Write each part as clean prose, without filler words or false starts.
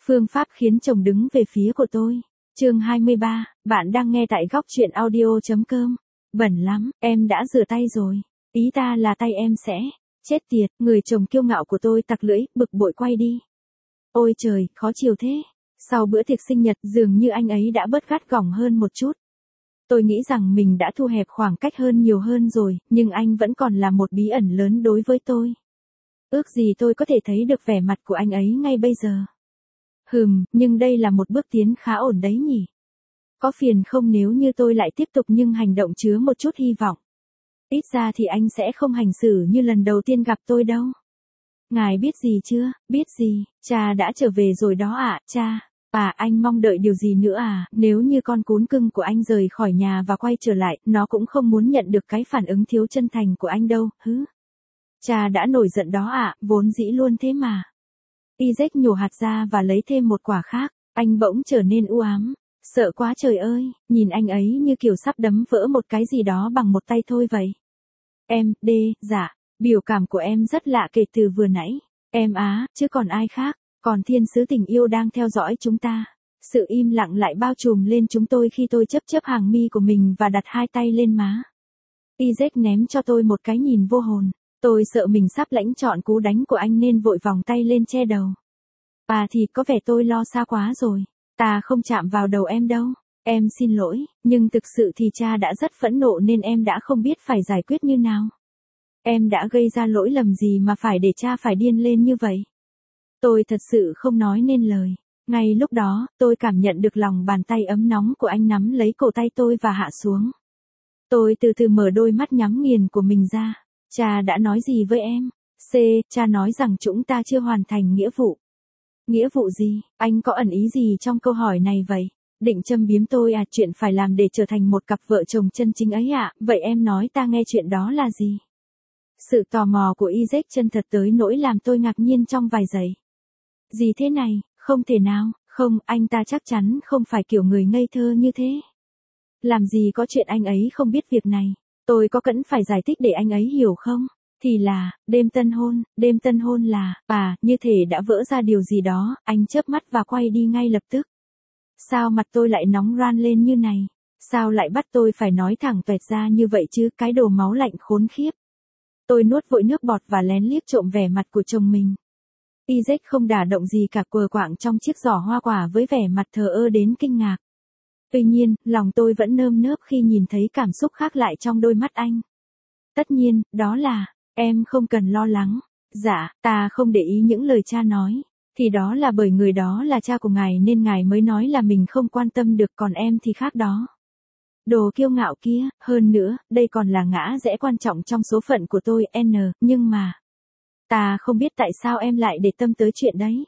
Phương pháp khiến chồng đứng về phía của tôi. Chương 23, bạn đang nghe tại góc truyện audio.com. Bẩn lắm, em đã rửa tay rồi. Ý ta là tay em sẽ. Chết tiệt, người chồng kiêu ngạo của tôi tặc lưỡi, bực bội quay đi. Ôi trời, khó chịu thế. Sau bữa tiệc sinh nhật, dường như anh ấy đã bớt gắt gỏng hơn một chút. Tôi nghĩ rằng mình đã thu hẹp khoảng cách hơn nhiều hơn rồi, nhưng anh vẫn còn là một bí ẩn lớn đối với tôi. Ước gì tôi có thể thấy được vẻ mặt của anh ấy ngay bây giờ. Nhưng đây là một bước tiến khá ổn đấy nhỉ. Có phiền không nếu như tôi lại tiếp tục nhưng hành động chứa một chút hy vọng. Ít ra thì anh sẽ không hành xử như lần đầu tiên gặp tôi đâu. Ngài biết gì chưa, biết gì, cha đã trở về rồi đó ạ, cha. Anh mong đợi điều gì nữa à, nếu như con cún cưng của anh rời khỏi nhà và quay trở lại, nó cũng không muốn nhận được cái phản ứng thiếu chân thành của anh đâu, hứ. Cha đã nổi giận đó ạ, vốn dĩ luôn thế mà. Isaac nhổ hạt ra và lấy thêm một quả khác, anh bỗng trở nên u ám. Sợ quá trời ơi, nhìn anh ấy như kiểu sắp đấm vỡ một cái gì đó bằng một tay thôi vậy. Dạ, biểu cảm của em rất lạ kể từ vừa nãy. Em á, chứ còn ai khác, còn thiên sứ tình yêu đang theo dõi chúng ta. Sự im lặng lại bao trùm lên chúng tôi khi tôi chấp hàng mi của mình và đặt hai tay lên má. Isaac ném cho tôi một cái nhìn vô hồn. Tôi sợ mình sắp lãnh trọn cú đánh của anh nên vội vòng tay lên che đầu. Thì có vẻ tôi lo xa quá rồi. Ta không chạm vào đầu em đâu. Em xin lỗi, nhưng thực sự thì cha đã rất phẫn nộ nên em đã không biết phải giải quyết như nào. Em đã gây ra lỗi lầm gì mà phải để cha phải điên lên như vậy? Tôi thật sự không nói nên lời. Ngay lúc đó, tôi cảm nhận được lòng bàn tay ấm nóng của anh nắm lấy cổ tay tôi và hạ xuống. Tôi từ từ mở đôi mắt nhắm nghiền của mình ra. Cha đã nói gì với em? Cha nói rằng chúng ta chưa hoàn thành nghĩa vụ. Nghĩa vụ gì? Anh có ẩn ý gì trong câu hỏi này vậy? Định châm biếm tôi à, chuyện phải làm để trở thành một cặp vợ chồng chân chính ấy à? Vậy em nói ta nghe chuyện đó là gì? Sự tò mò của Isaac chân thật tới nỗi làm tôi ngạc nhiên trong vài giây. Gì thế này? Không thể nào, không, anh ta chắc chắn không phải kiểu người ngây thơ như thế. Làm gì có chuyện anh ấy không biết việc này. Tôi có cần phải giải thích để anh ấy hiểu không? Thì là, đêm tân hôn là, như thể đã vỡ ra điều gì đó, anh chớp mắt và quay đi ngay lập tức. Sao mặt tôi lại nóng ran lên như này? Sao lại bắt tôi phải nói thẳng toẹt ra như vậy chứ, cái đồ máu lạnh khốn khiếp. Tôi nuốt vội nước bọt và lén liếc trộm vẻ mặt của chồng mình. Isaac không đả động gì cả, quờ quạng trong chiếc giỏ hoa quả với vẻ mặt thờ ơ đến kinh ngạc. Tuy nhiên, lòng tôi vẫn nơm nớp khi nhìn thấy cảm xúc khác lại trong đôi mắt anh. Tất nhiên, đó là, em không cần lo lắng. Dạ, ta không để ý những lời cha nói. Thì đó là bởi người đó là cha của ngài nên ngài mới nói là mình không quan tâm được, còn em thì khác đó. Đồ kiêu ngạo kia, hơn nữa, đây còn là ngã rẽ quan trọng trong số phận của tôi, nhưng mà. Ta không biết tại sao em lại để tâm tới chuyện đấy.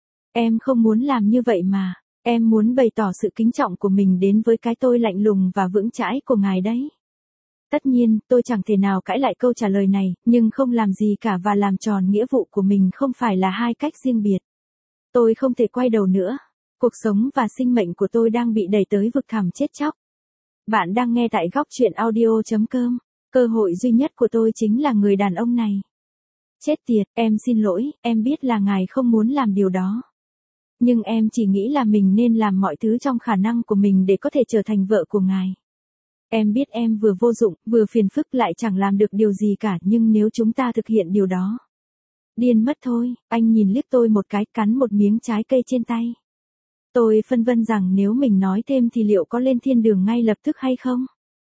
Em không muốn làm như vậy mà. Em muốn bày tỏ sự kính trọng của mình đến với cái tôi lạnh lùng và vững chãi của ngài đấy. Tất nhiên, tôi chẳng thể nào cãi lại câu trả lời này, nhưng không làm gì cả và làm tròn nghĩa vụ của mình không phải là hai cách riêng biệt. Tôi không thể quay đầu nữa. Cuộc sống và sinh mệnh của tôi đang bị đẩy tới vực thẳm chết chóc. Bạn đang nghe tại góc truyện audio.com. Cơ hội duy nhất của tôi chính là người đàn ông này. Chết tiệt, em xin lỗi, em biết là ngài không muốn làm điều đó. Nhưng em chỉ nghĩ là mình nên làm mọi thứ trong khả năng của mình để có thể trở thành vợ của ngài. Em biết em vừa vô dụng, vừa phiền phức lại chẳng làm được điều gì cả, nhưng nếu chúng ta thực hiện điều đó. Điên mất thôi, anh nhìn liếc tôi một cái, cắn một miếng trái cây trên tay. Tôi phân vân rằng nếu mình nói thêm thì liệu có lên thiên đường ngay lập tức hay không?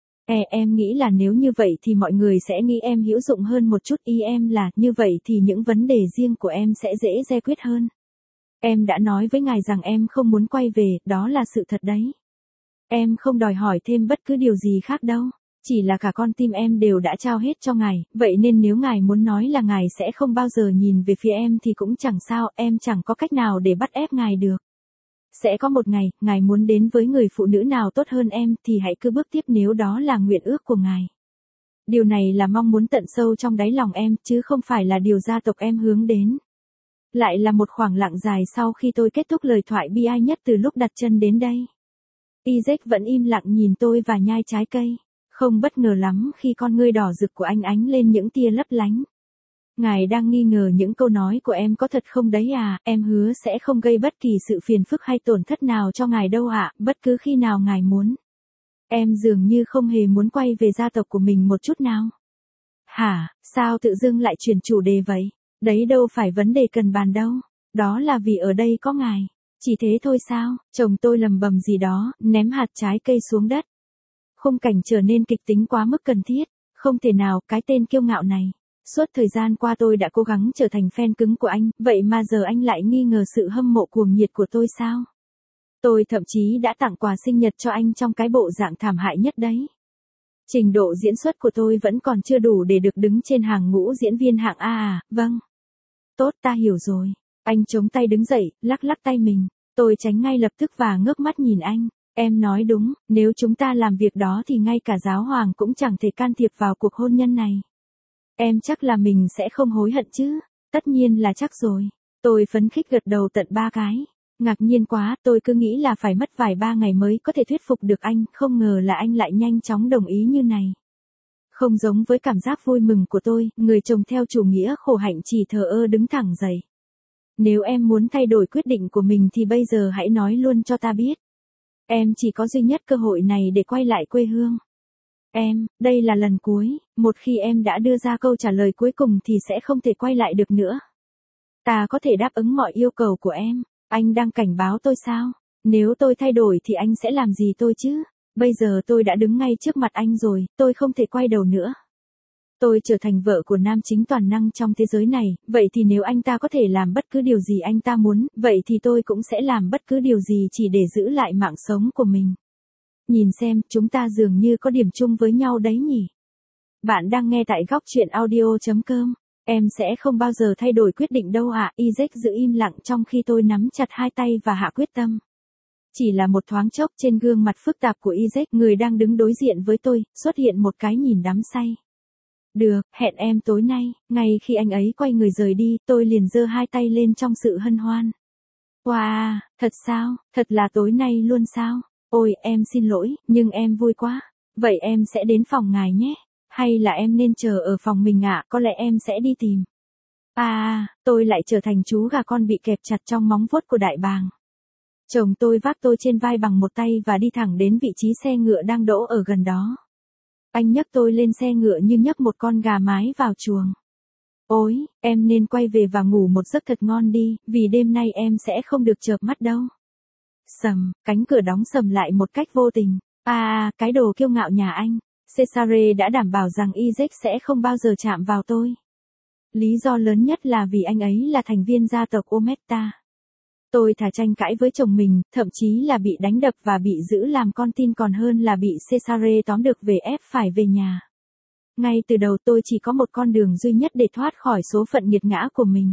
Em nghĩ là nếu như vậy thì mọi người sẽ nghĩ em hữu dụng hơn một chút, ý em là như vậy thì những vấn đề riêng của em sẽ dễ giải quyết hơn. Em đã nói với ngài rằng em không muốn quay về, đó là sự thật đấy. Em không đòi hỏi thêm bất cứ điều gì khác đâu, chỉ là cả con tim em đều đã trao hết cho ngài, vậy nên nếu ngài muốn nói là ngài sẽ không bao giờ nhìn về phía em thì cũng chẳng sao, em chẳng có cách nào để bắt ép ngài được. Sẽ có một ngày, ngài muốn đến với người phụ nữ nào tốt hơn em thì hãy cứ bước tiếp nếu đó là nguyện ước của ngài. Điều này là mong muốn tận sâu trong đáy lòng em, chứ không phải là điều gia tộc em hướng đến. Lại là một khoảng lặng dài sau khi tôi kết thúc lời thoại bi ai nhất từ lúc đặt chân đến đây. Isaac vẫn im lặng nhìn tôi và nhai trái cây. Không bất ngờ lắm khi con ngươi đỏ rực của anh ánh lên những tia lấp lánh. Ngài đang nghi ngờ những câu nói của em có thật không đấy à, em hứa sẽ không gây bất kỳ sự phiền phức hay tổn thất nào cho ngài đâu ạ, bất cứ khi nào ngài muốn. Em dường như không hề muốn quay về gia tộc của mình một chút nào. Hả, sao tự dưng lại chuyển chủ đề vậy? Đấy đâu phải vấn đề cần bàn đâu. Đó là vì ở đây có ngài. Chỉ thế thôi sao? Chồng tôi lầm bầm gì đó, ném hạt trái cây xuống đất. Khung cảnh trở nên kịch tính quá mức cần thiết. Không thể nào, cái tên kiêu ngạo này. Suốt thời gian qua tôi đã cố gắng trở thành fan cứng của anh, vậy mà giờ anh lại nghi ngờ sự hâm mộ cuồng nhiệt của tôi sao? Tôi thậm chí đã tặng quà sinh nhật cho anh trong cái bộ dạng thảm hại nhất đấy. Trình độ diễn xuất của tôi vẫn còn chưa đủ để được đứng trên hàng ngũ diễn viên hạng A à, vâng. Tốt, ta hiểu rồi. Anh chống tay đứng dậy, lắc lắc tay mình. Tôi tránh ngay lập tức và ngước mắt nhìn anh. Em nói đúng, nếu chúng ta làm việc đó thì ngay cả giáo hoàng cũng chẳng thể can thiệp vào cuộc hôn nhân này. Em chắc là mình sẽ không hối hận chứ? Tất nhiên là chắc rồi. Tôi phấn khích gật đầu tận 3 cái. Ngạc nhiên quá, tôi cứ nghĩ là phải mất vài 3 ngày mới có thể thuyết phục được anh, không ngờ là anh lại nhanh chóng đồng ý như này. Không giống với cảm giác vui mừng của tôi, người chồng theo chủ nghĩa khổ hạnh chỉ thờ ơ đứng thẳng dậy. Nếu em muốn thay đổi quyết định của mình thì bây giờ hãy nói luôn cho ta biết. Em chỉ có duy nhất cơ hội này để quay lại quê hương. Đây là lần cuối, một khi em đã đưa ra câu trả lời cuối cùng thì sẽ không thể quay lại được nữa. Ta có thể đáp ứng mọi yêu cầu của em, anh đang cảnh báo tôi sao? Nếu tôi thay đổi thì anh sẽ làm gì tôi chứ? Bây giờ tôi đã đứng ngay trước mặt anh rồi, tôi không thể quay đầu nữa. Tôi trở thành vợ của nam chính toàn năng trong thế giới này, vậy thì nếu anh ta có thể làm bất cứ điều gì anh ta muốn, vậy thì tôi cũng sẽ làm bất cứ điều gì chỉ để giữ lại mạng sống của mình. Nhìn xem, chúng ta dường như có điểm chung với nhau đấy nhỉ. Bạn đang nghe tại góc truyện audio.com. Em sẽ không bao giờ thay đổi quyết định đâu ạ. Isaac giữ im lặng trong khi tôi nắm chặt hai tay và hạ quyết tâm. Chỉ là một thoáng chốc trên gương mặt phức tạp của Isaac, người đang đứng đối diện với tôi, xuất hiện một cái nhìn đắm say. Được, hẹn em tối nay. Ngay khi anh ấy quay người rời đi, tôi liền giơ hai tay lên trong sự hân hoan. Wow, thật sao? Thật là tối nay luôn sao? Ôi, em xin lỗi, nhưng em vui quá. Vậy em sẽ đến phòng ngài nhé. Hay là em nên chờ ở phòng mình ạ, có lẽ em sẽ đi tìm. Tôi lại trở thành chú gà con bị kẹp chặt trong móng vuốt của đại bàng. Chồng tôi vác tôi trên vai bằng một tay và đi thẳng đến vị trí xe ngựa đang đỗ ở gần đó. Anh nhấc tôi lên xe ngựa như nhấc một con gà mái vào chuồng. Ôi, em nên quay về và ngủ một giấc thật ngon đi, vì đêm nay em sẽ không được chợp mắt đâu. Sầm, cánh cửa đóng sầm lại một cách vô tình. Cái đồ kiêu ngạo nhà anh. Cesare đã đảm bảo rằng Isaac sẽ không bao giờ chạm vào tôi. Lý do lớn nhất là vì anh ấy là thành viên gia tộc Ometta. Tôi thà tranh cãi với chồng mình, thậm chí là bị đánh đập và bị giữ làm con tin còn hơn là bị Cesare tóm được về ép phải về nhà. Ngay từ đầu tôi chỉ có một con đường duy nhất để thoát khỏi số phận nghiệt ngã của mình.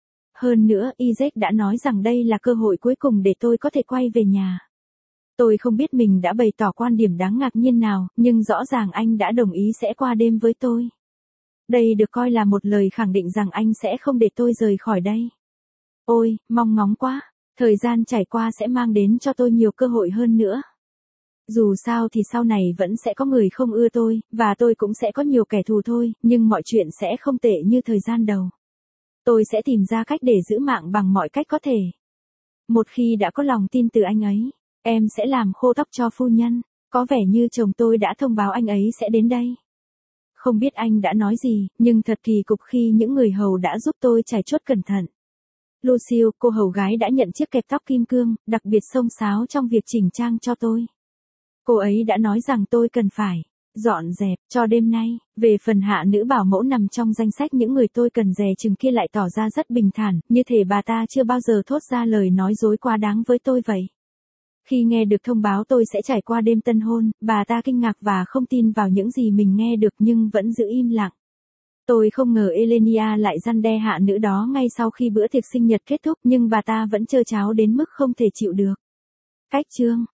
Hơn nữa, Isaac đã nói rằng đây là cơ hội cuối cùng để tôi có thể quay về nhà. Tôi không biết mình đã bày tỏ quan điểm đáng ngạc nhiên nào, nhưng rõ ràng anh đã đồng ý sẽ qua đêm với tôi. Đây được coi là một lời khẳng định rằng anh sẽ không để tôi rời khỏi đây. Ôi, mong ngóng quá, thời gian trải qua sẽ mang đến cho tôi nhiều cơ hội hơn nữa. Dù sao thì sau này vẫn sẽ có người không ưa tôi, và tôi cũng sẽ có nhiều kẻ thù thôi, nhưng mọi chuyện sẽ không tệ như thời gian đầu. Tôi sẽ tìm ra cách để giữ mạng bằng mọi cách có thể. Một khi đã có lòng tin từ anh ấy, em sẽ làm khô tóc cho phu nhân. Có vẻ như chồng tôi đã thông báo anh ấy sẽ đến đây. Không biết anh đã nói gì, nhưng thật kỳ cục khi những người hầu đã giúp tôi trải chuốt cẩn thận. Lucille, cô hầu gái đã nhận chiếc kẹp tóc kim cương, đặc biệt xông xáo trong việc chỉnh trang cho tôi. Cô ấy đã nói rằng tôi cần phải dọn dẹp cho đêm nay. Về phần hạ nữ bảo mẫu nằm trong danh sách những người tôi cần dè chừng kia lại tỏ ra rất bình thản, như thể bà ta chưa bao giờ thốt ra lời nói dối quá đáng với tôi vậy. Khi nghe được thông báo tôi sẽ trải qua đêm tân hôn, bà ta kinh ngạc và không tin vào những gì mình nghe được nhưng vẫn giữ im lặng. Tôi không ngờ Elenia lại răn đe hạ nữ đó ngay sau khi bữa tiệc sinh nhật kết thúc, nhưng bà ta vẫn trơ tráo đến mức không thể chịu được. Cách chương